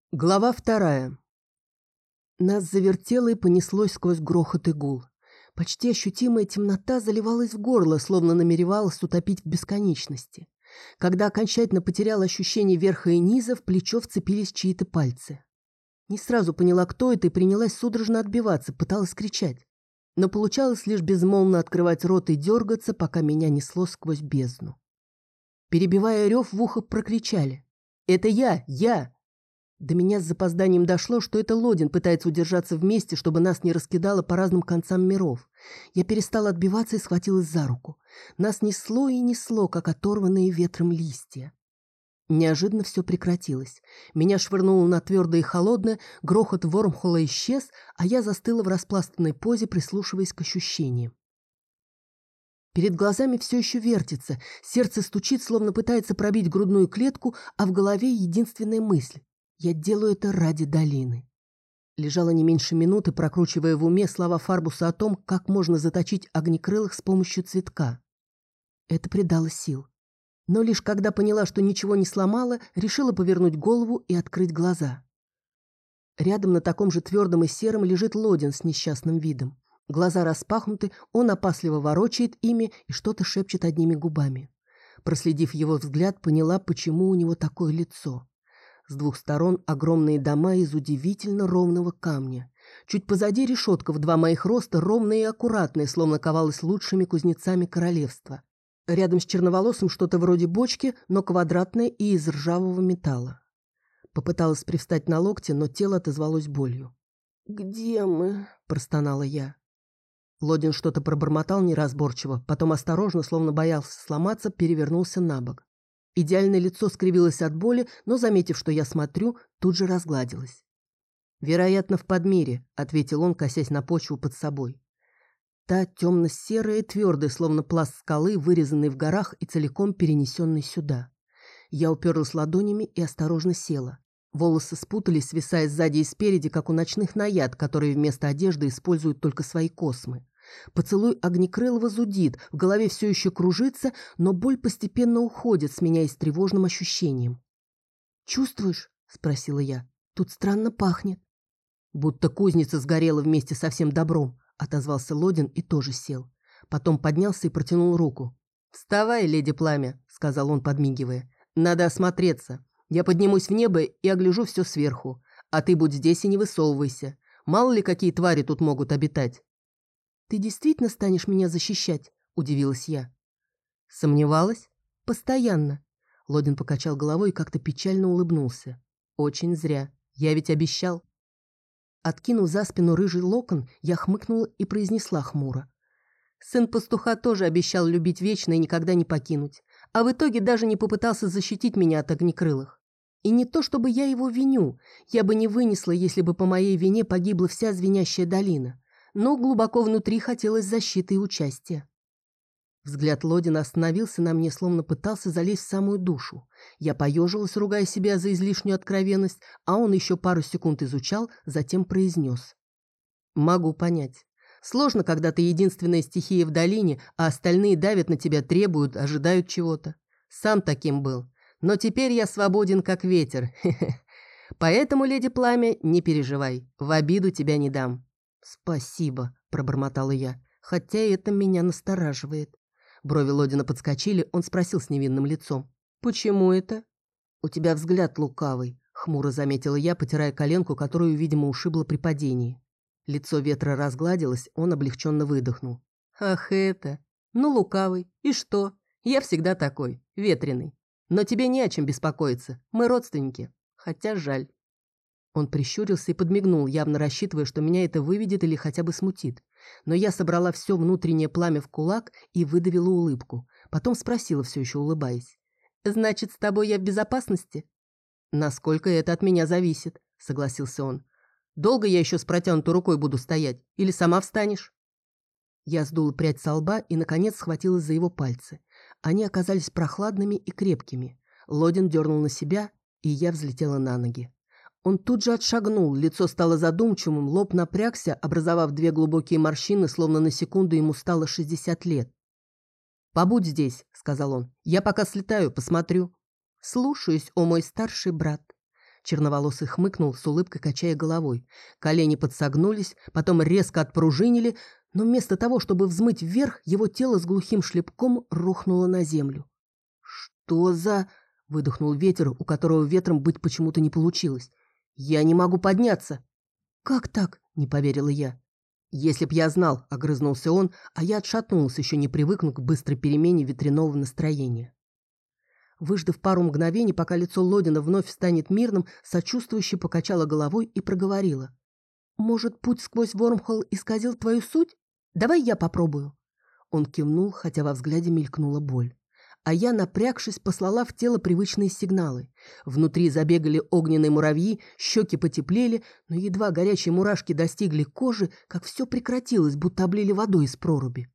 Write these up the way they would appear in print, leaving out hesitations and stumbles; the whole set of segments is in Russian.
Глава 2. Нас завертело и понеслось сквозь грохот и гул. Почти ощутимая темнота заливалась в горло, словно намеревалась утопить в бесконечности. Когда окончательно потеряла ощущение верха и низа, в плечо вцепились чьи-то пальцы. Не сразу поняла, кто это, и принялась судорожно отбиваться, пыталась кричать. Но получалось лишь безмолвно открывать рот и дергаться, пока меня несло сквозь бездну. Перебивая рев, в ухо прокричали: «Это я!» До меня с запозданием дошло, что это Лодин пытается удержаться вместе, чтобы нас не раскидало по разным концам миров. Я перестала отбиваться и схватилась за руку. Нас несло и несло, как оторванные ветром листья. Неожиданно все прекратилось. Меня швырнуло на твердое и холодное, грохот вормхола исчез, а я застыла в распластанной позе, прислушиваясь к ощущениям. Перед глазами все еще вертится, сердце стучит, словно пытается пробить грудную клетку, а в голове единственная мысль: я делаю это ради долины. Лежала не меньше минуты, прокручивая в уме слова Фарбуса о том, как можно заточить огнекрылых с помощью цветка. Это придало сил. Но лишь когда поняла, что ничего не сломала, решила повернуть голову и открыть глаза. Рядом на таком же твердом и сером лежит Лодин с несчастным видом. Глаза распахнуты, он опасливо ворочает ими и что-то шепчет одними губами. Проследив его взгляд, поняла, почему у него такое лицо. С двух сторон огромные дома из удивительно ровного камня. Чуть позади решетка в 2 моих роста, ровная и аккуратная, словно ковалась лучшими кузнецами королевства. Рядом с черноволосым что-то вроде бочки, но квадратное и из ржавого металла. Попыталась привстать на локте, но тело отозвалось болью. «Где мы?» – простонала я. Лодин что-то пробормотал неразборчиво, потом осторожно, словно боялся сломаться, перевернулся на бок. Идеальное лицо скривилось от боли, но, заметив, что я смотрю, тут же разгладилось. «Вероятно, в Подмире», — ответил он, косясь на почву под собой. Та темно-серая и твердая, словно пласт скалы, вырезанный в горах и целиком перенесенный сюда. Я уперлась ладонями и осторожно села. Волосы спутались, свисая сзади и спереди, как у ночных наяд, которые вместо одежды используют только свои космы. Поцелуй огнекрылого зудит, в голове все еще кружится, но боль постепенно уходит, сменяясь тревожным ощущением. «Чувствуешь?» – спросила я. «Тут странно пахнет». «Будто кузница сгорела вместе со всем добром», – отозвался Лодин и тоже сел. Потом поднялся и протянул руку. «Вставай, леди Пламя», – сказал он, подмигивая. «Надо осмотреться. Я поднимусь в небо и огляжу все сверху. А ты будь здесь и не высовывайся. Мало ли какие твари тут могут обитать». «Ты действительно станешь меня защищать?» – удивилась я. «Сомневалась? Постоянно». Лодин покачал головой и как-то печально улыбнулся. «Очень зря. Я ведь обещал». Откинув за спину рыжий локон, я хмыкнула и произнесла хмуро: «Сын пастуха тоже обещал любить вечно и никогда не покинуть, а в итоге даже не попытался защитить меня от огнекрылых. И не то чтобы я его виню, я бы не вынесла, если бы по моей вине погибла вся звенящая долина. Но глубоко внутри хотелось защиты и участия». Взгляд Лодина остановился на мне, словно пытался залезть в самую душу. Я поежилась, ругая себя за излишнюю откровенность, а он еще пару секунд изучал, затем произнес: «Могу понять. Сложно, когда ты единственная стихия в долине, а остальные давят на тебя, требуют, ожидают чего-то. Сам таким был. Но теперь я свободен, как ветер. Поэтому, леди Пламя, не переживай, в обиду тебя не дам». «Спасибо», – пробормотала я, хотя это меня настораживает. Брови Лодина подскочили, он спросил с невинным лицом: «Почему это?» «У тебя взгляд лукавый», – хмуро заметила я, потирая коленку, которую, видимо, ушибло при падении. Лицо ветра разгладилось, он облегченно выдохнул. «Ах это! Ну, лукавый. И что? Я всегда такой, ветреный. Но тебе не о чем беспокоиться, мы родственники. Хотя жаль». Он прищурился и подмигнул, явно рассчитывая, что меня это выведет или хотя бы смутит. Но я собрала все внутреннее пламя в кулак и выдавила улыбку. Потом спросила, все еще улыбаясь: «Значит, с тобой я в безопасности?» «Насколько это от меня зависит», — согласился он. «Долго я еще с протянутой рукой буду стоять? Или сама встанешь?» Я сдула прядь со лба и, наконец, схватилась за его пальцы. Они оказались прохладными и крепкими. Лодин дернул на себя, и я взлетела на ноги. Он тут же отшагнул, лицо стало задумчивым, лоб напрягся, образовав 2 глубокие морщины, словно на секунду ему стало 60 лет. «Побудь здесь», — сказал он. «Я пока слетаю, посмотрю». «Слушаюсь, о мой старший брат». Черноволосый хмыкнул, с улыбкой качая головой. Колени подсогнулись, потом резко отпружинили, но вместо того, чтобы взмыть вверх, его тело с глухим шлепком рухнуло на землю. «Что за...» — выдохнул ветер, у которого ветром быть почему-то не получилось. «Я не могу подняться!» «Как так?» — не поверила я. «Если б я знал», — огрызнулся он, а я отшатнулся, еще не привыкнув к быстрой перемене ветряного настроения. Выждав пару мгновений, пока лицо Лодина вновь станет мирным, сочувствующе покачала головой и проговорила. «Может, путь сквозь Вормхолл исказил твою суть? Давай я попробую». Он кивнул, хотя во взгляде мелькнула боль. А я, напрягшись, послала в тело привычные сигналы. Внутри забегали огненные муравьи, щеки потеплели, но едва горячие мурашки достигли кожи, как все прекратилось, будто облили водой из проруби.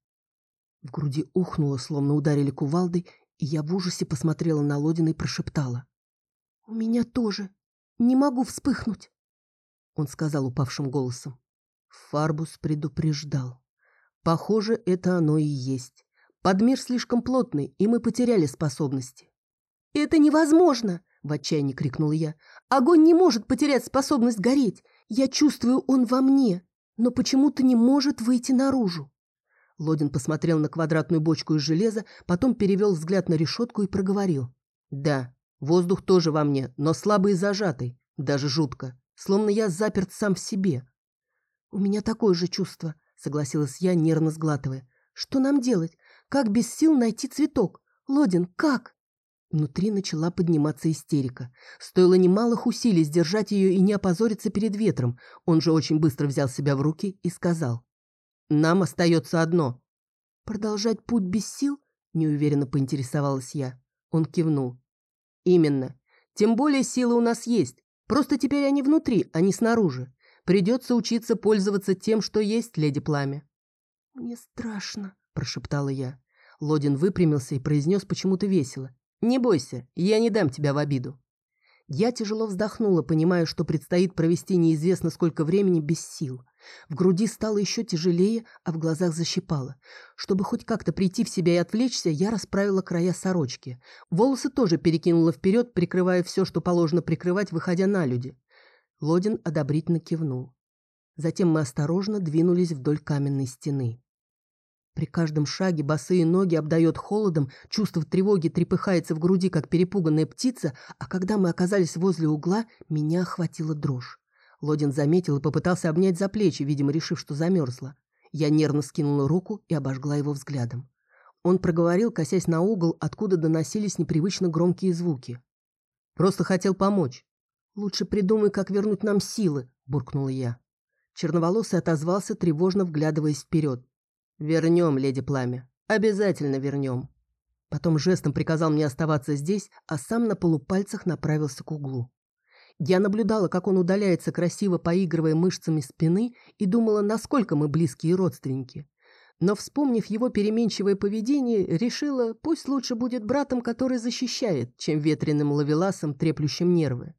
В груди ухнуло, словно ударили кувалдой, и я в ужасе посмотрела на Лодина и прошептала. «У меня тоже. Не могу вспыхнуть». Он сказал упавшим голосом. Фарбус предупреждал. Похоже, это оно и есть. Подмир слишком плотный, и мы потеряли способности. «Это невозможно!» — в отчаянии крикнула я. «Огонь не может потерять способность гореть. Я чувствую, он во мне, но почему-то не может выйти наружу». Лодин посмотрел на квадратную бочку из железа, потом перевел взгляд на решетку и проговорил. «Да, воздух тоже во мне, но слабый и зажатый, даже жутко, словно я заперт сам в себе». «У меня такое же чувство», — согласилась я, нервно сглатывая. «Что нам делать? Как без сил найти цветок? Лодин, как?» Внутри начала подниматься истерика. Стоило немалых усилий сдержать ее и не опозориться перед ветром. Он же очень быстро взял себя в руки и сказал. «Нам остается одно». «Продолжать путь без сил?» — неуверенно поинтересовалась я. Он кивнул. «Именно. Тем более силы у нас есть. Просто теперь они внутри, а не снаружи. Придется учиться пользоваться тем, что есть, леди Пламя». «Мне страшно», — прошептала я. Лодин выпрямился и произнес почему-то весело. «Не бойся, я не дам тебя в обиду». Я тяжело вздохнула, понимая, что предстоит провести неизвестно сколько времени без сил. В груди стало еще тяжелее, а в глазах защипало. Чтобы хоть как-то прийти в себя и отвлечься, я расправила края сорочки. Волосы тоже перекинула вперед, прикрывая все, что положено прикрывать, выходя на люди. Лодин одобрительно кивнул. Затем мы осторожно двинулись вдоль каменной стены. При каждом шаге босые ноги обдает холодом, чувство тревоги трепыхается в груди, как перепуганная птица, а когда мы оказались возле угла, меня охватила дрожь. Лодин заметил и попытался обнять за плечи, видимо, решив, что замерзла. Я нервно скинула руку и обожгла его взглядом. Он проговорил, косясь на угол, откуда доносились непривычно громкие звуки. «Просто хотел помочь». «Лучше придумай, как вернуть нам силы», — буркнула я. Черноволосый отозвался, тревожно вглядываясь вперед. «Вернем, леди Пламя. Обязательно вернем». Потом жестом приказал мне оставаться здесь, а сам на полупальцах направился к углу. Я наблюдала, как он удаляется, красиво поигрывая мышцами спины, и думала, насколько мы близкие родственники. Но, вспомнив его переменчивое поведение, решила, пусть лучше будет братом, который защищает, чем ветреным ловеласом, треплющим нервы.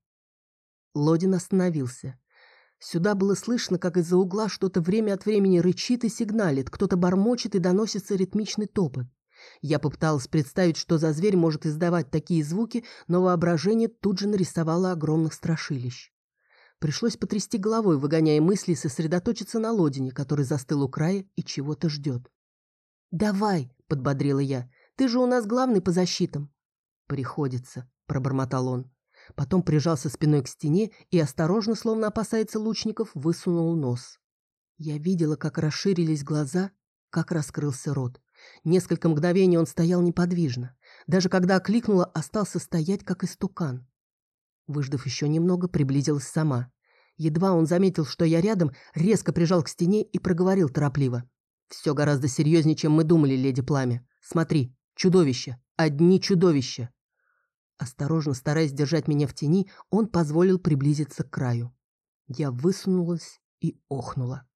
Лодин остановился. Сюда было слышно, как из-за угла что-то время от времени рычит и сигналит, кто-то бормочет и доносится ритмичный топот. Я попыталась представить, что за зверь может издавать такие звуки, но воображение тут же нарисовало огромных страшилищ. Пришлось потрясти головой, выгоняя мысли, и сосредоточиться на Лодине, который застыл у края и чего-то ждет. «Давай», — подбодрила я, — «ты же у нас главный по защитам». «Приходится», — пробормотал он. Потом прижался спиной к стене и осторожно, словно опасается лучников, высунул нос. Я видела, как расширились глаза, как раскрылся рот. Несколько мгновений он стоял неподвижно. Даже когда окликнула, остался стоять, как истукан. Выждав еще немного, приблизилась сама. Едва он заметил, что я рядом, резко прижал к стене и проговорил торопливо. «Все гораздо серьезнее, чем мы думали, леди Пламя. Смотри, чудовища, одни чудовища». Осторожно, стараясь держать меня в тени, он позволил приблизиться к краю. Я высунулась и охнула.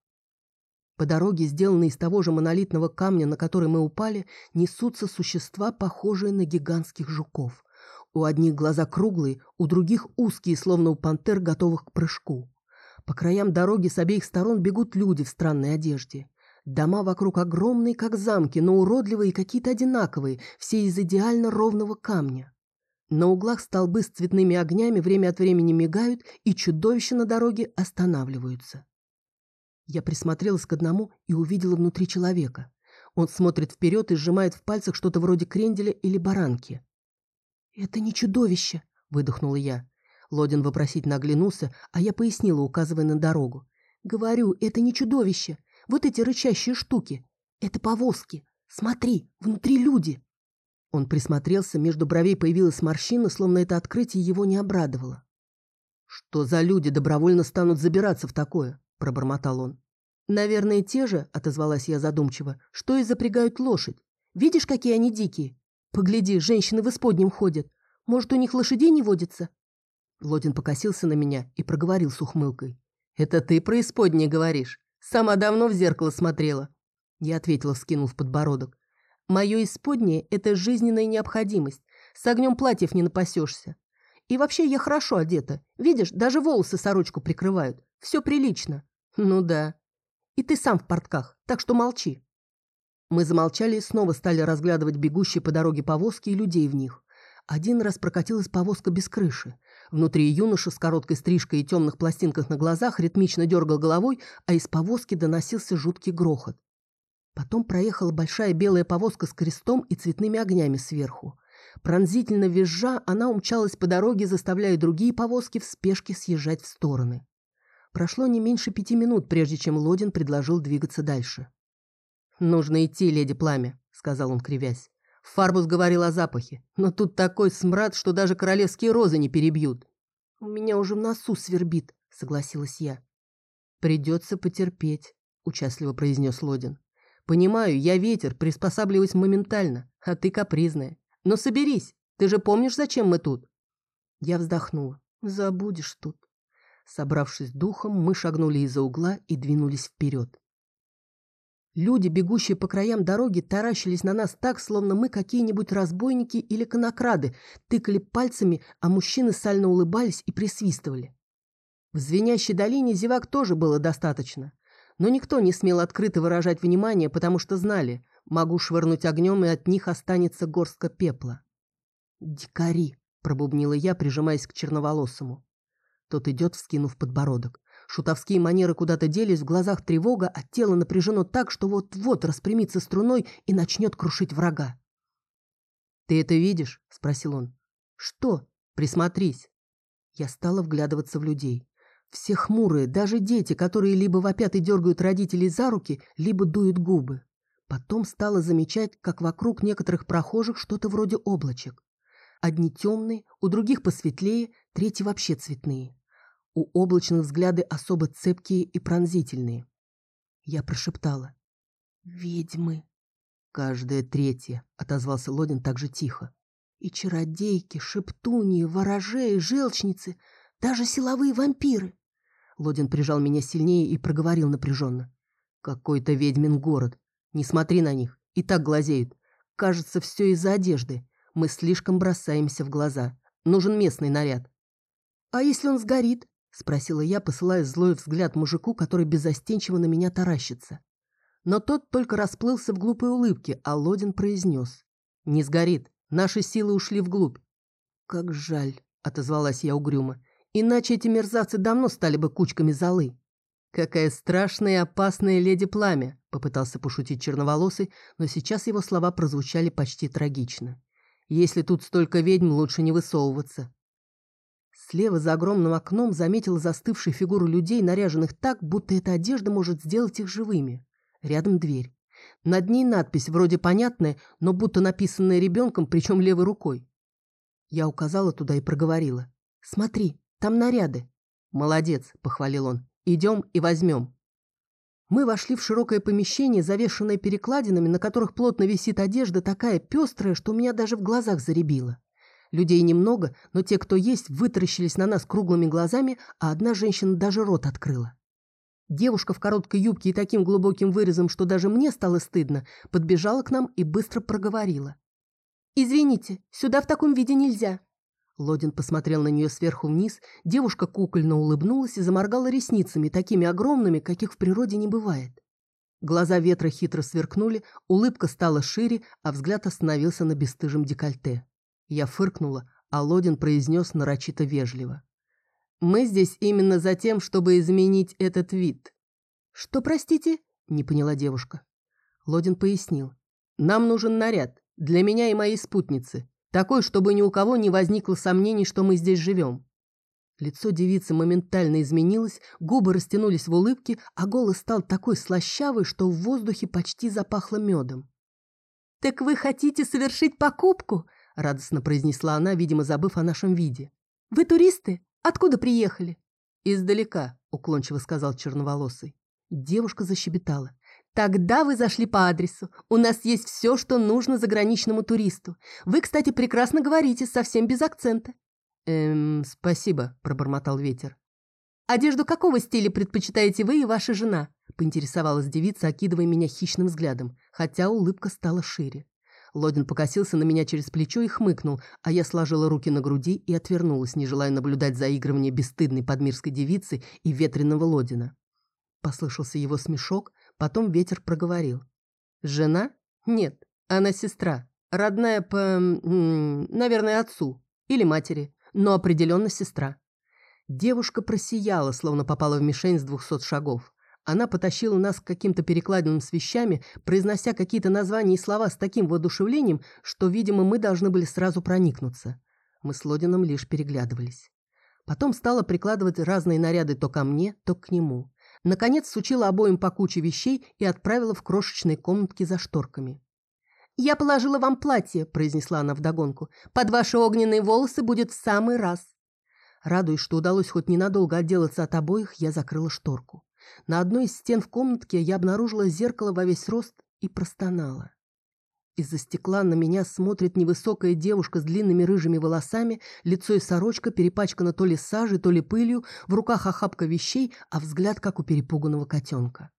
По дороге, сделанной из того же монолитного камня, на который мы упали, несутся существа, похожие на гигантских жуков. У одних глаза круглые, у других узкие, словно у пантер, готовых к прыжку. По краям дороги с обеих сторон бегут люди в странной одежде. Дома вокруг огромные, как замки, но уродливые и какие-то одинаковые, все из идеально ровного камня. На углах столбы с цветными огнями время от времени мигают, и чудовища на дороге останавливаются. Я присмотрелась к одному и увидела внутри человека. Он смотрит вперед и сжимает в пальцах что-то вроде кренделя или баранки. «Это не чудовище», — выдохнула я. Лодин вопросительно оглянулся, а я пояснила, указывая на дорогу. «Говорю, это не чудовище. Вот эти рычащие штуки. Это повозки. Смотри, внутри люди». Он присмотрелся, между бровей появилась морщина, словно это открытие его не обрадовало. «Что за люди добровольно станут забираться в такое?» – пробормотал он. «Наверное, те же», – отозвалась я задумчиво, – «что и запрягают лошадь. Видишь, какие они дикие? Погляди, женщины в исподнем ходят. Может, у них лошадей не водится?» Лодин покосился на меня и проговорил с ухмылкой. «Это ты про исподнее говоришь? Сама давно в зеркало смотрела». Я ответила, вскинув подбородок. «Мое исподнее – это жизненная необходимость. С огнем платьев не напасешься. И вообще я хорошо одета. Видишь, даже волосы сорочку прикрывают. Все прилично». «Ну да. И ты сам в портках, так что молчи». Мы замолчали и снова стали разглядывать бегущие по дороге повозки и людей в них. Один раз прокатилась повозка без крыши. Внутри юноша с короткой стрижкой и темных пластинках на глазах ритмично дергал головой, а из повозки доносился жуткий грохот. Потом проехала большая белая повозка с крестом и цветными огнями сверху. Пронзительно визжа, она умчалась по дороге, заставляя другие повозки в спешке съезжать в стороны. Прошло не меньше 5 минут, прежде чем Лодин предложил двигаться дальше. «Нужно идти, леди Пламя», — сказал он, кривясь. Фарбус говорил о запахе, но тут такой смрад, что даже королевские розы не перебьют. «У меня уже в носу свербит», — согласилась я. «Придется потерпеть», — участливо произнес Лодин. «Понимаю, я ветер, приспосабливаюсь моментально, а ты капризная. Но соберись, ты же помнишь, зачем мы тут?» Я вздохнула. «Забудешь тут». Собравшись духом, мы шагнули из-за угла и двинулись вперед. Люди, бегущие по краям дороги, таращились на нас так, словно мы какие-нибудь разбойники или конокрады, тыкали пальцами, а мужчины сально улыбались и присвистывали. В звенящей долине зевак тоже было достаточно. Но никто не смел открыто выражать внимание, потому что знали, могу швырнуть огнем, и от них останется горстка пепла. «Дикари!» – пробубнила я, прижимаясь к черноволосому. Тот идет, вскинув подбородок. Шутовские манеры куда-то делись, в глазах тревога, а тело напряжено так, что вот-вот распрямится струной и начнет крушить врага. «Ты это видишь?» – спросил он. «Что? Присмотрись». Я стала вглядываться в людей. Все хмурые, даже дети, которые либо вопят и дергают родителей за руки, либо дуют губы. Потом стала замечать, как вокруг некоторых прохожих что-то вроде облачек. Одни темные, у других посветлее, третьи вообще цветные. У облачных взгляды особо цепкие и пронзительные. Я прошептала. «Ведьмы». «Каждая третья», — отозвался Лодин так же тихо. «И чародейки, шептуньи, ворожеи, желчницы, даже силовые вампиры». Лодин прижал меня сильнее и проговорил напряженно. «Какой-то ведьмин город. Не смотри на них. И так глазеют. Кажется, все из-за одежды. Мы слишком бросаемся в глаза. Нужен местный наряд». «А если он сгорит?» — спросила я, посылая злой взгляд мужику, который беззастенчиво на меня таращится. Но тот только расплылся в глупой улыбке, а Лодин произнес. «Не сгорит. Наши силы ушли вглубь». «Как жаль», — отозвалась я угрюмо. «Иначе эти мерзавцы давно стали бы кучками золы». «Какая страшная и опасная леди Пламя», — попытался пошутить черноволосый, но сейчас его слова прозвучали почти трагично. «Если тут столько ведьм, лучше не высовываться». Слева за огромным окном заметила застывшие фигуры людей, наряженных так, будто эта одежда может сделать их живыми. Рядом дверь. Над ней надпись, вроде понятная, но будто написанная ребенком, причем левой рукой. Я указала туда и проговорила. «Смотри, там наряды». «Молодец», — похвалил он. «Идем и возьмем». Мы вошли в широкое помещение, завешенное перекладинами, на которых плотно висит одежда, такая пестрая, что у меня даже в глазах заребило. Людей немного, но те, кто есть, вытаращились на нас круглыми глазами, а одна женщина даже рот открыла. Девушка в короткой юбке и таким глубоким вырезом, что даже мне стало стыдно, подбежала к нам и быстро проговорила. «Извините, сюда в таком виде нельзя». Лодин посмотрел на нее сверху вниз, девушка кукольно улыбнулась и заморгала ресницами, такими огромными, каких в природе не бывает. Глаза ветра хитро сверкнули, улыбка стала шире, а взгляд остановился на бесстыжем декольте. Я фыркнула, а Лодин произнес нарочито вежливо. «Мы здесь именно за тем, чтобы изменить этот вид». «Что, простите?» – не поняла девушка. Лодин пояснил. «Нам нужен наряд для меня и моей спутницы, такой, чтобы ни у кого не возникло сомнений, что мы здесь живем». Лицо девицы моментально изменилось, губы растянулись в улыбке, а голос стал такой слащавый, что в воздухе почти запахло медом. «Так вы хотите совершить покупку?» – радостно произнесла она, видимо, забыв о нашем виде. «Вы туристы? Откуда приехали?» «Издалека», – уклончиво сказал черноволосый. Девушка защебетала. «Тогда вы зашли по адресу. У нас есть все, что нужно заграничному туристу. Вы, кстати, прекрасно говорите, совсем без акцента». «Спасибо», – пробормотал Ветер. «Одежду какого стиля предпочитаете вы и ваша жена?» – поинтересовалась девица, окидывая меня хищным взглядом, хотя улыбка стала шире. Лодин покосился на меня через плечо и хмыкнул, а я сложила руки на груди и отвернулась, не желая наблюдать заигрывание бесстыдной подмирской девицы и ветреного Лодина. Послышался его смешок, потом Ветер проговорил. «Жена? Нет, она сестра, родная по, наверное, отцу или матери, но определенно сестра». Девушка просияла, словно попала в мишень с 200 шагов. Она потащила нас к каким-то перекладинам с вещами, произнося какие-то названия и слова с таким воодушевлением, что, видимо, мы должны были сразу проникнуться. Мы с Лодином лишь переглядывались. Потом стала прикладывать разные наряды то ко мне, то к нему. Наконец сучила обоим по куче вещей и отправила в крошечные комнатки за шторками. «Я положила вам платье», – произнесла она вдогонку. «Под ваши огненные волосы будет в самый раз». Радуясь, что удалось хоть ненадолго отделаться от обоих, я закрыла шторку. На одной из стен в комнатке я обнаружила зеркало во весь рост и простонала. Из-за стекла на меня смотрит невысокая девушка с длинными рыжими волосами, лицо и сорочка перепачкано то ли сажей, то ли пылью, в руках охапка вещей, а взгляд как у перепуганного котенка.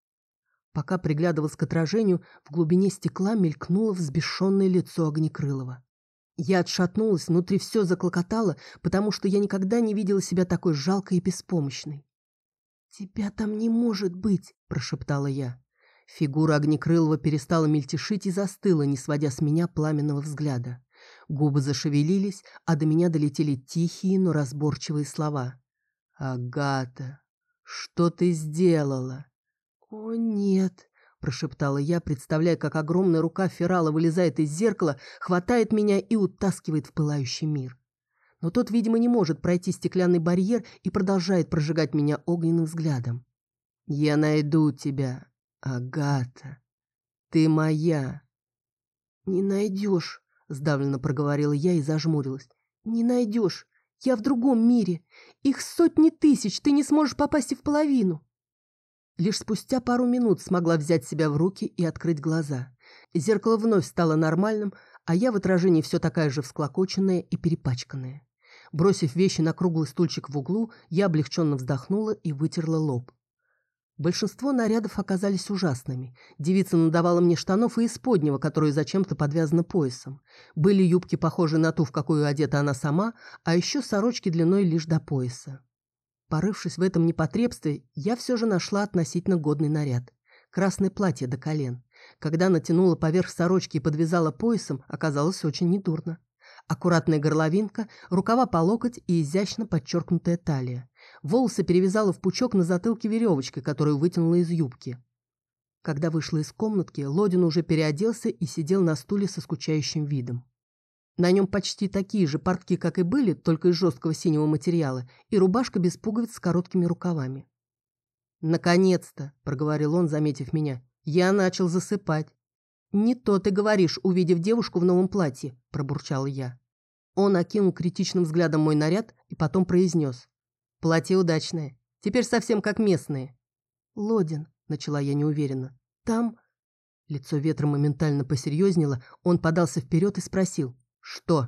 Пока приглядывалась к отражению, в глубине стекла мелькнуло взбешенное лицо Огнекрылова. Я отшатнулась, внутри все заклокотало, потому что я никогда не видела себя такой жалкой и беспомощной. «Тебя там не может быть!» – прошептала я. Фигура Огнекрылова перестала мельтешить и застыла, не сводя с меня пламенного взгляда. Губы зашевелились, а до меня долетели тихие, но разборчивые слова. «Агата, что ты сделала?» «О, нет!» – прошептала я, представляя, как огромная рука Ферала вылезает из зеркала, хватает меня и утаскивает в пылающий мир. Но тот, видимо, не может пройти стеклянный барьер и продолжает прожигать меня огненным взглядом. «Я найду тебя, Агата. Ты моя». «Не найдешь», – сдавленно проговорила я и зажмурилась. «Не найдешь. Я в другом мире. Их сотни тысяч, ты не сможешь попасть и в половину». Лишь спустя пару минут смогла взять себя в руки и открыть глаза. Зеркало вновь стало нормальным, а я в отражении все такая же всклокоченная и перепачканная. Бросив вещи на круглый стульчик в углу, я облегченно вздохнула и вытерла лоб. Большинство нарядов оказались ужасными. Девица надавала мне штанов и исподнего, которые зачем-то подвязаны поясом. Были юбки, похожие на ту, в какую одета она сама, а еще сорочки длиной лишь до пояса. Порывшись в этом непотребстве, я все же нашла относительно годный наряд. Красное платье до колен. Когда натянула поверх сорочки и подвязала поясом, оказалось очень недурно. Аккуратная горловинка, рукава по локоть и изящно подчеркнутая талия. Волосы перевязала в пучок на затылке веревочкой, которую вытянула из юбки. Когда вышла из комнатки, Лодин уже переоделся и сидел на стуле со скучающим видом. На нем почти такие же портки, как и были, только из жесткого синего материала, и рубашка без пуговиц с короткими рукавами. «Наконец-то!» – проговорил он, заметив меня. «Я начал засыпать». «Не то ты говоришь, увидев девушку в новом платье», – пробурчала я. Он окинул критичным взглядом мой наряд и потом произнес. «Платье удачное. Теперь совсем как местные». «Лодин», – начала я неуверенно. «Там...» Лицо Ветра моментально посерьезнело, он подался вперед и спросил. «Что?»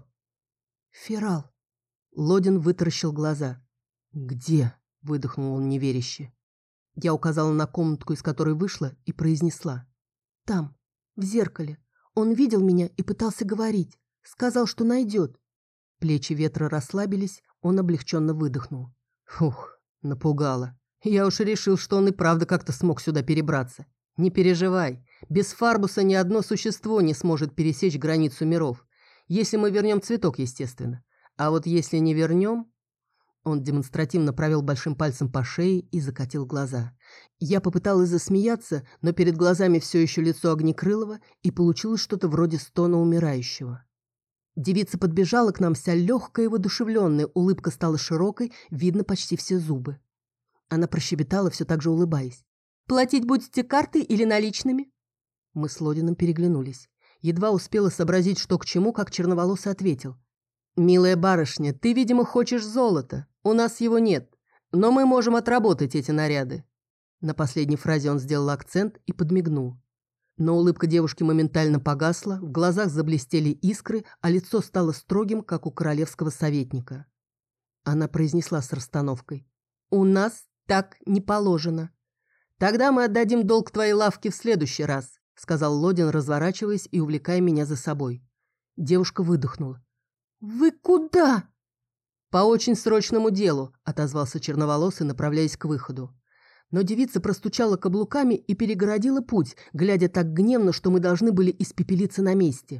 «Ферал». Лодин вытаращил глаза. «Где?» – выдохнул он неверяще. Я указала на комнатку, из которой вышла, и произнесла. «Там, в зеркале. Он видел меня и пытался говорить. Сказал, что найдет». Плечи Ветра расслабились, он облегченно выдохнул. «Фух, напугало. Я уж решил, что он и правда как-то смог сюда перебраться. Не переживай, без Фарбуса ни одно существо не сможет пересечь границу миров. Если мы вернем цветок, естественно. А вот если не вернем...» Он демонстративно провел большим пальцем по шее и закатил глаза. Я попыталась засмеяться, но перед глазами все еще лицо Огнекрылова, и получилось что-то вроде стона умирающего. Девица подбежала к нам вся легкая и воодушевленная, улыбка стала широкой, видно почти все зубы. Она прощебетала, все так же улыбаясь. «Платить будете картой или наличными?» Мы с Лодином переглянулись. Едва успела сообразить, что к чему, как черноволосый ответил. «Милая барышня, ты, видимо, хочешь золота. У нас его нет, но мы можем отработать эти наряды». На последней фразе он сделал акцент и подмигнул. Но улыбка девушки моментально погасла, в глазах заблестели искры, а лицо стало строгим, как у королевского советника. Она произнесла с расстановкой. «У нас так не положено». «Тогда мы отдадим долг твоей лавке в следующий раз», сказал Лодин, разворачиваясь и увлекая меня за собой. Девушка выдохнула. «Вы куда?» «По очень срочному делу», отозвался черноволосый, направляясь к выходу. Но девица простучала каблуками и перегородила путь, глядя так гневно, что мы должны были испепелиться на месте.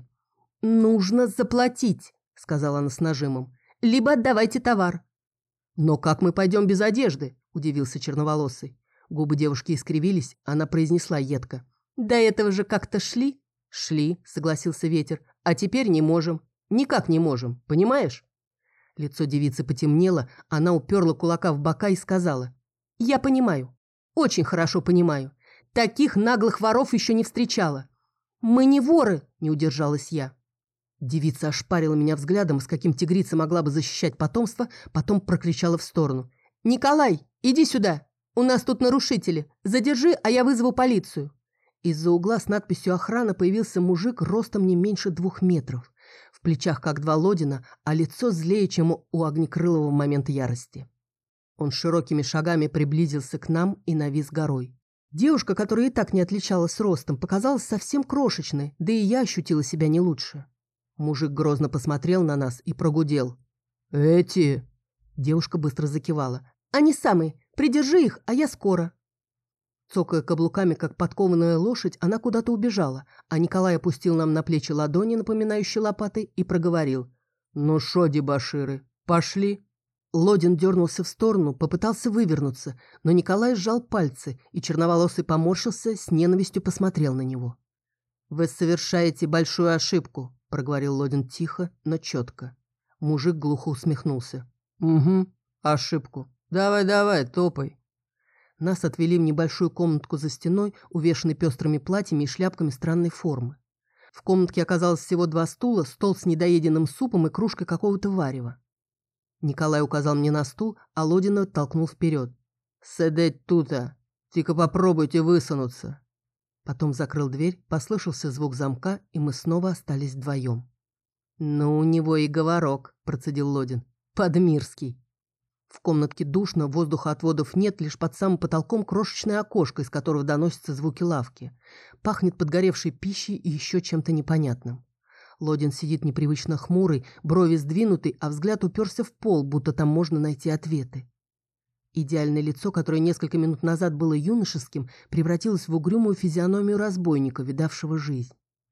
«Нужно заплатить», — сказала она с нажимом. «Либо отдавайте товар». «Но как мы пойдем без одежды?» — удивился черноволосый. Губы девушки искривились, она произнесла едко. «До этого же как-то шли?» «Шли», — согласился ветер. «А теперь не можем. Никак не можем, понимаешь?» Лицо девицы потемнело, она уперла кулака в бока и сказала. «Я понимаю. Очень хорошо понимаю. Таких наглых воров еще не встречала». «Мы не воры», — не удержалась я. Девица ошпарила меня взглядом, с каким тигрица могла бы защищать потомство, потом прокричала в сторону. «Николай, иди сюда! У нас тут нарушители. Задержи, а я вызову полицию». Из-за угла с надписью «Охрана» появился мужик ростом не меньше 2 метров. В плечах как 2 Лодина, а лицо злее, чем у Огнекрылова в момент ярости. Он широкими шагами приблизился к нам и навис горой. Девушка, которая и так не отличалась ростом, показалась совсем крошечной, да и я ощутила себя не лучше. Мужик грозно посмотрел на нас и прогудел. «Эти!» Девушка быстро закивала. «Они самые. Придержи их, а я скоро». Цокая каблуками, как подкованная лошадь, она куда-то убежала, а Николай опустил нам на плечи ладони, напоминающие лопаты, и проговорил. «Ну шо, дебоширы, пошли?» Лодин дернулся в сторону, попытался вывернуться, но Николай сжал пальцы, и черноволосый поморщился, с ненавистью посмотрел на него. «Вы совершаете большую ошибку», — проговорил Лодин тихо, но четко. Мужик глухо усмехнулся. «Угу, ошибку. Давай, топай». Нас отвели в небольшую комнатку за стеной, увешанной пестрыми платьями и шляпками странной формы. В комнатке оказалось всего 2 стула, стол с недоеденным супом и кружкой какого-то варева. Николай указал мне на стул, а Лодина толкнул вперед. «Сидеть тута! Тільки попробуйте высунуться!» Потом закрыл дверь, послышался звук замка, и мы снова остались вдвоем. «Ну, у него и говорок», — процедил Лодин. «Подмирский». В комнатке душно, воздухоотводов нет, лишь под самым потолком крошечное окошко, из которого доносятся звуки лавки. Пахнет подгоревшей пищей и еще чем-то непонятным. Лодин сидит непривычно хмурый, брови сдвинуты, а взгляд уперся в пол, будто там можно найти ответы. Идеальное лицо, которое несколько минут назад было юношеским, превратилось в угрюмую физиономию разбойника, видавшего жизнь.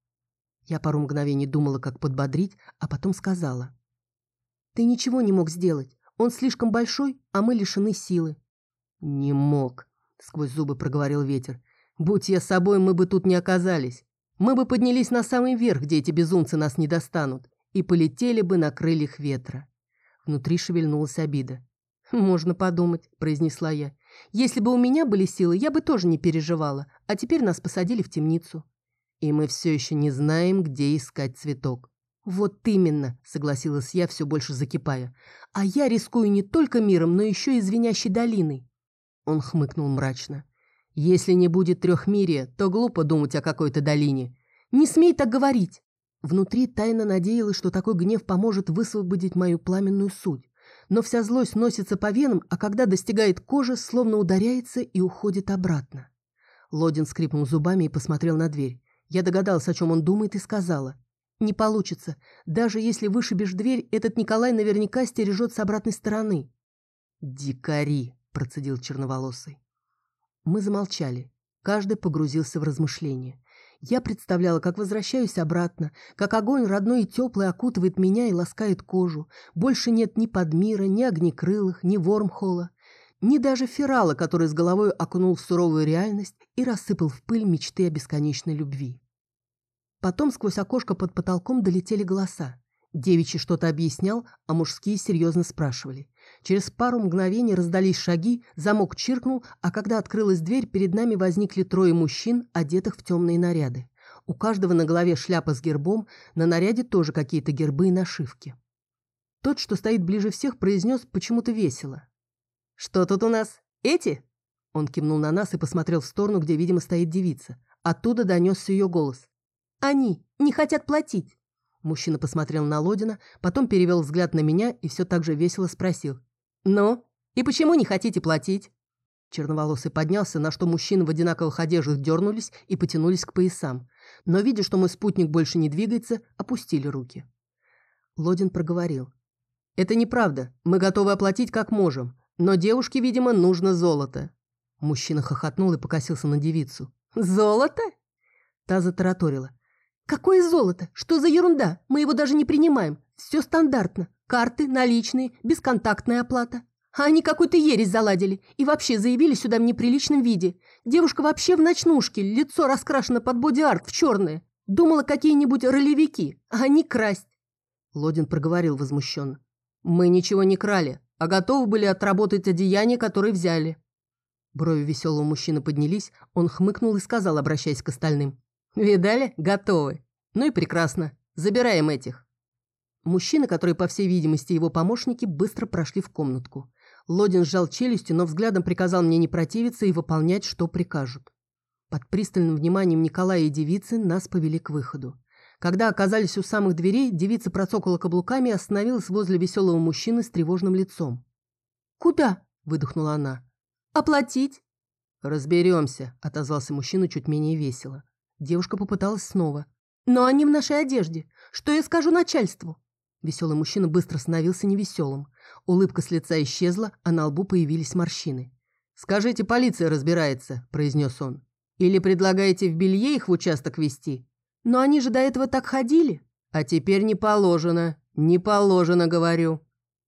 Я пару мгновений думала, как подбодрить, а потом сказала. «Ты ничего не мог сделать. Он слишком большой, а мы лишены силы». «Не мог», — сквозь зубы проговорил ветер. «Будь я собой, мы бы тут не оказались. Мы бы поднялись на самый верх, где эти безумцы нас не достанут, и полетели бы на крыльях ветра». Внутри шевельнулась обида. «Можно подумать», — произнесла я. «Если бы у меня были силы, я бы тоже не переживала, а теперь нас посадили в темницу». «И мы все еще не знаем, где искать цветок». «Вот именно», — согласилась я, все больше закипая. «А я рискую не только миром, но еще и звенящей долиной». Он хмыкнул мрачно. «Если не будет трехмирия, то глупо думать о какой-то долине». «Не смей так говорить!» Внутри тайно надеялась, что такой гнев поможет высвободить мою пламенную суть. Но вся злость носится по венам, а когда достигает кожи, словно ударяется и уходит обратно. Лодин скрипнул зубами и посмотрел на дверь. Я догадалась, о чем он думает, и сказала. «Не получится. Даже если вышибешь дверь, этот Николай наверняка стережет с обратной стороны». «Дикари», — процедил черноволосый. Мы замолчали. Каждый погрузился в размышления. Я представляла, как возвращаюсь обратно, как огонь родной и теплый окутывает меня и ласкает кожу. Больше нет ни Подмира, ни Огнекрылых, ни Вормхола, ни даже Ферала, который с головой окунул в суровую реальность и рассыпал в пыль мечты о бесконечной любви. Потом сквозь окошко под потолком долетели голоса. Девичий что-то объяснял, а мужские серьезно спрашивали. Через пару мгновений раздались шаги, замок чиркнул, а когда открылась дверь, перед нами возникли трое мужчин, одетых в темные наряды. У каждого на голове шляпа с гербом, на наряде тоже какие-то гербы и нашивки. Тот, что стоит ближе всех, произнес почему-то весело. «Что тут у нас? Эти?» Он кивнул на нас и посмотрел в сторону, где, видимо, стоит девица. Оттуда донесся ее голос. «Они не хотят платить!» Мужчина посмотрел на Лодина, потом перевел взгляд на меня и все так же весело спросил. «Ну, и почему не хотите платить?» Черноволосый поднялся, на что мужчины в одинаковых одеждах дернулись и потянулись к поясам. Но, видя, что мой спутник больше не двигается, опустили руки. Лодин проговорил. «Это неправда. Мы готовы оплатить как можем. Но девушке, видимо, нужно золото». Мужчина хохотнул и покосился на девицу. «Золото?» Та затараторила. «Какое золото? Что за ерунда? Мы его даже не принимаем. Все стандартно. Карты, наличные, бесконтактная оплата. А они какую-то ересь заладили и вообще заявили сюда в неприличном виде. Девушка вообще в ночнушке, лицо раскрашено под боди-арт в черное. Думала, какие-нибудь ролевики, а они красть». Лодин проговорил возмущенно. «Мы ничего не крали, а готовы были отработать одеяние, которое взяли». Брови веселого мужчины поднялись, он хмыкнул и сказал, обращаясь к остальным. «Видали? Готовы. Ну и прекрасно. Забираем этих». Мужчины, которые, по всей видимости, его помощники, быстро прошли в комнатку. Лодин сжал челюсти, но взглядом приказал мне не противиться и выполнять, что прикажут. Под пристальным вниманием Николая и девицы нас повели к выходу. Когда оказались у самых дверей, девица процокала каблуками и остановилась возле веселого мужчины с тревожным лицом. «Куда?» – выдохнула она. «Оплатить?» «Разберемся», – отозвался мужчина чуть менее весело. Девушка попыталась снова. «Но они в нашей одежде. Что я скажу начальству?» Веселый мужчина быстро становился невеселым. Улыбка с лица исчезла, а на лбу появились морщины. «Скажите, полиция разбирается», – произнес он. «Или предлагаете в белье их в участок везти?» «Но они же до этого так ходили». «А теперь не положено. Не положено, говорю».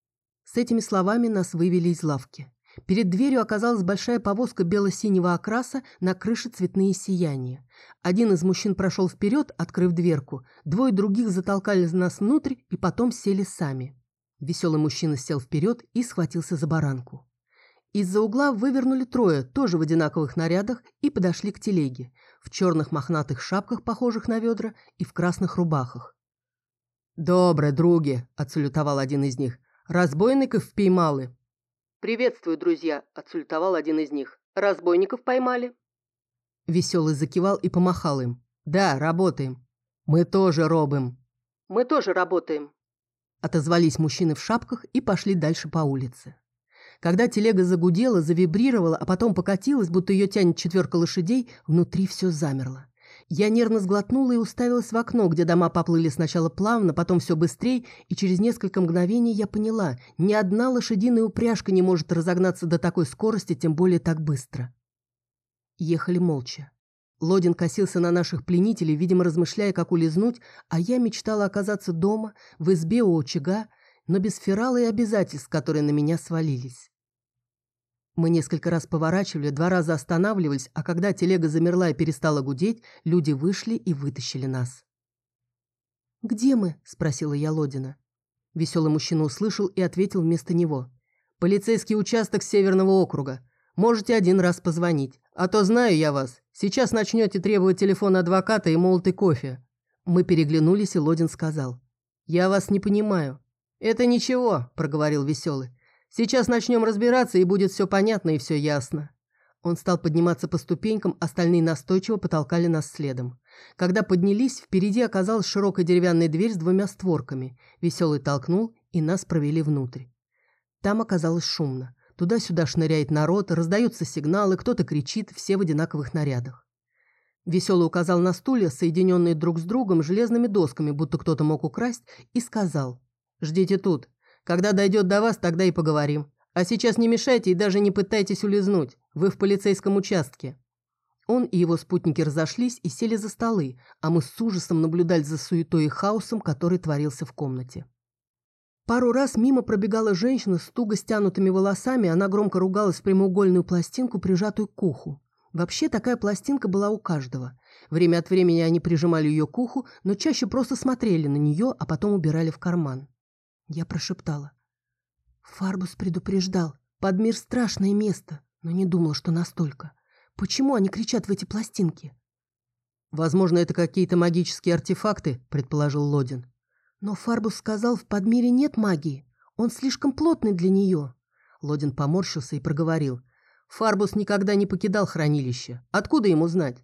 С этими словами нас вывели из лавки. Перед дверью оказалась большая повозка бело-синего окраса, на крыше цветные сияния. Один из мужчин прошел вперед, открыв дверку. Двое других затолкали нас внутрь и потом сели сами. Веселый мужчина сел вперед и схватился за баранку. Из-за угла вывернули трое, тоже в одинаковых нарядах, и подошли к телеге, в черных мохнатых шапках, похожих на ведра, и в красных рубахах. «Добре, други», — отсалютовал один из них. «Разбойников впіймали». «Приветствую, друзья», — отсультовал один из них. «Разбойников поймали?» Веселый закивал и помахал им. «Да, работаем». «Мы тоже робим». «Мы тоже работаем», — отозвались мужчины в шапках и пошли дальше по улице. Когда телега загудела, завибрировала, а потом покатилась, будто ее тянет 4 лошадей, внутри все замерло. Я нервно сглотнула и уставилась в окно, где дома поплыли сначала плавно, потом все быстрее, и через несколько мгновений я поняла, ни одна лошадиная упряжка не может разогнаться до такой скорости, тем более так быстро. Ехали молча. Лодин косился на наших пленителей, видимо, размышляя, как улизнуть, а я мечтала оказаться дома, в избе у очага, но без ферала и обязательств, которые на меня свалились. Мы несколько раз поворачивали, 2 раза останавливались, а когда телега замерла и перестала гудеть, люди вышли и вытащили нас. «Где мы?» – спросила я Лодина. Веселый мужчина услышал и ответил вместо него. «Полицейский участок Северного округа. Можете 1 раз позвонить. А то знаю я вас. Сейчас начнете требовать телефон адвоката и молотый кофе». Мы переглянулись, и Лодин сказал. «Я вас не понимаю». «Это ничего», – проговорил Веселый. «Сейчас начнем разбираться, и будет все понятно и все ясно». Он стал подниматься по ступенькам, остальные настойчиво потолкали нас следом. Когда поднялись, впереди оказалась широкая деревянная дверь с 2 створками. Веселый толкнул, и нас провели внутрь. Там оказалось шумно. Туда-сюда шныряет народ, раздаются сигналы, кто-то кричит, все в одинаковых нарядах. Веселый указал на стулья, соединенные друг с другом железными досками, будто кто-то мог украсть, и сказал: «Ждите тут. Когда дойдет до вас, тогда и поговорим. А сейчас не мешайте и даже не пытайтесь улизнуть. Вы в полицейском участке». Он и его спутники разошлись и сели за столы, а мы с ужасом наблюдали за суетой и хаосом, который творился в комнате. Пару раз мимо пробегала женщина с туго стянутыми волосами, она громко ругалась в прямоугольную пластинку, прижатую к уху. Вообще такая пластинка была у каждого. Время от времени они прижимали ее к уху, но чаще просто смотрели на нее, а потом убирали в карман. Я прошептала. Фарбус предупреждал. Подмир — страшное место, но не думала, что настолько. Почему они кричат в эти пластинки? Возможно, это какие-то магические артефакты, предположил Лодин. Но Фарбус сказал, в Подмире нет магии. Он слишком плотный для нее. Лодин поморщился и проговорил. Фарбус никогда не покидал хранилище. Откуда ему знать?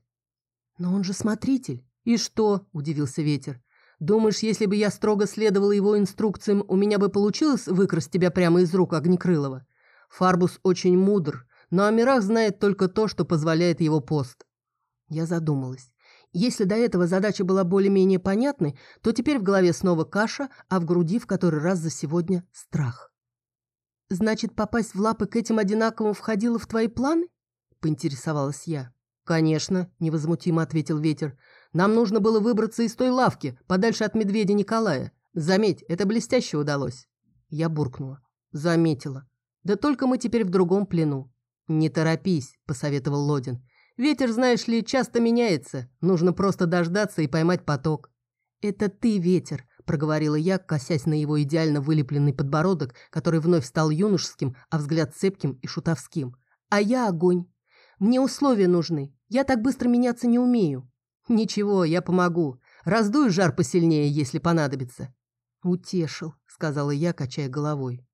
Но он же смотритель. И что? Удивился Ветер. Думаешь, если бы я строго следовала его инструкциям, у меня бы получилось выкрасть тебя прямо из рук Огнекрылова? Фарбус очень мудр, но о мирах знает только то, что позволяет его пост. Я задумалась. Если до этого задача была более-менее понятной, то теперь в голове снова каша, а в груди в который раз за сегодня страх. «Значит, попасть в лапы к этим одинаковым входило в твои планы?» – поинтересовалась я. «Конечно», – невозмутимо ответил Ветер. «Нам нужно было выбраться из той лавки, подальше от медведя Николая. Заметь, это блестяще удалось». Я буркнула. «Заметила. Да только мы теперь в другом плену». «Не торопись», – посоветовал Лодин. «Ветер, знаешь ли, часто меняется. Нужно просто дождаться и поймать поток». «Это ты, Ветер», – проговорила я, косясь на его идеально вылепленный подбородок, который вновь стал юношеским, а взгляд цепким и шутовским. «А я огонь. Мне условия нужны. Я так быстро меняться не умею». «Ничего, я помогу. Раздую жар посильнее, если понадобится». «Утешил», – сказала я, качая головой.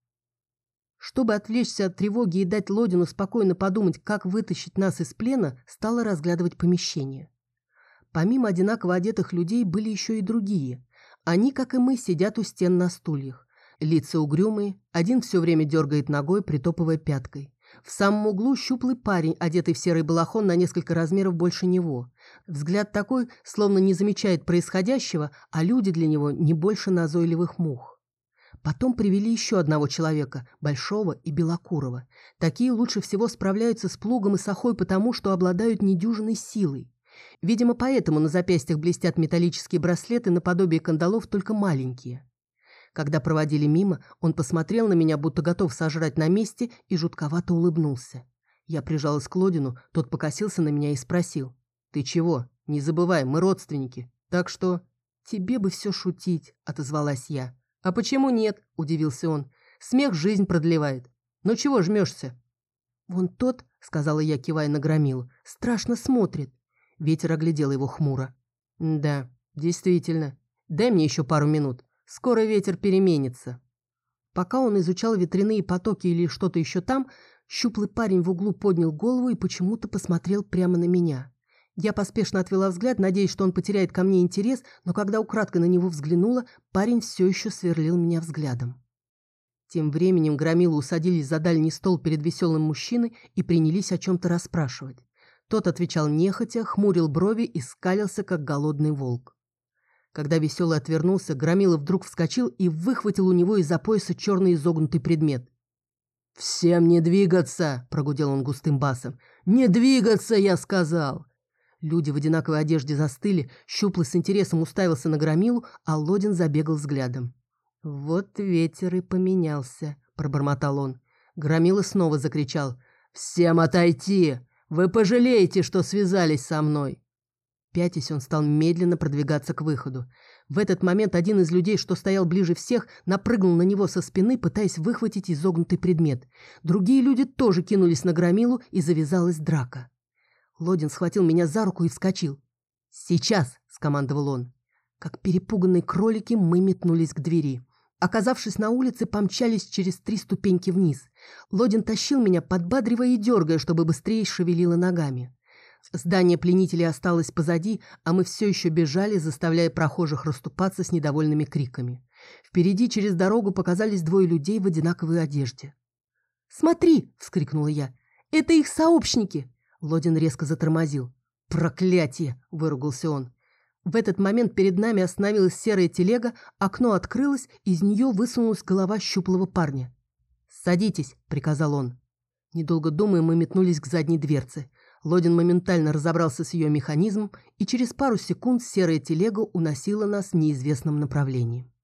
Чтобы отвлечься от тревоги и дать Лодину спокойно подумать, как вытащить нас из плена, стала разглядывать помещение. Помимо одинаково одетых людей были еще и другие. Они, как и мы, сидят у стен на стульях. Лица угрюмые, один все время дергает ногой, притопывая пяткой. В самом углу щуплый парень, одетый в серый балахон на несколько размеров больше него. Взгляд такой, словно не замечает происходящего, а люди для него не больше назойливых мух. Потом привели еще одного человека, большого и белокурого. Такие лучше всего справляются с плугом и сахой, потому что обладают недюжинной силой. Видимо, поэтому на запястьях блестят металлические браслеты наподобие кандалов, только маленькие. Когда проводили мимо, он посмотрел на меня, будто готов сожрать на месте, и жутковато улыбнулся. Я прижалась к Лодину, тот покосился на меня и спросил. «Ты чего? Не забывай, мы родственники. Так что...» «Тебе бы все шутить», — отозвалась я. «А почему нет?» – удивился он. «Смех жизнь продлевает. Ну чего жмешься?» «Вон тот», – сказала я, кивая на Громилу, – «страшно смотрит». Ветер оглядел его хмуро. «Да, действительно. Дай мне еще пару минут. Скоро ветер переменится». Пока он изучал ветряные потоки или что-то еще там, щуплый парень в углу поднял голову и почему-то посмотрел прямо на меня. Я поспешно отвела взгляд, надеясь, что он потеряет ко мне интерес, но когда украдкой на него взглянула, парень все еще сверлил меня взглядом. Тем временем Громилы усадились за дальний стол перед веселым мужчиной и принялись о чем-то расспрашивать. Тот отвечал нехотя, хмурил брови и скалился, как голодный волк. Когда веселый отвернулся, Громила вдруг вскочил и выхватил у него из-за пояса черный изогнутый предмет. «Всем не двигаться!» – прогудел он густым басом. «Не двигаться, я сказал!» Люди в одинаковой одежде застыли, Щуплый с интересом уставился на Громилу, а Лодин забегал взглядом. «Вот ветер и поменялся», – пробормотал он. Громила снова закричал. «Всем отойти! Вы пожалеете, что связались со мной!» Пятясь, он стал медленно продвигаться к выходу. В этот момент один из людей, что стоял ближе всех, напрыгнул на него со спины, пытаясь выхватить изогнутый предмет. Другие люди тоже кинулись на Громилу, и завязалась драка. Лодин схватил меня за руку и вскочил. «Сейчас!» – скомандовал он. Как перепуганные кролики мы метнулись к двери. Оказавшись на улице, помчались через 3 ступеньки вниз. Лодин тащил меня, подбадривая и дергая, чтобы быстрее шевелило ногами. Здание пленителей осталось позади, а мы все еще бежали, заставляя прохожих расступаться с недовольными криками. Впереди через дорогу показались 2 людей в одинаковой одежде. «Смотри!» – вскрикнула я. «Это их сообщники!» Лодин резко затормозил. «Проклятие!» – выругался он. В этот момент перед нами остановилась серая телега, окно открылось, из нее высунулась голова щуплого парня. «Садитесь!» – приказал он. Недолго думая, мы метнулись к задней дверце. Лодин моментально разобрался с ее механизмом, и через пару секунд серая телега уносила нас в неизвестном направлении.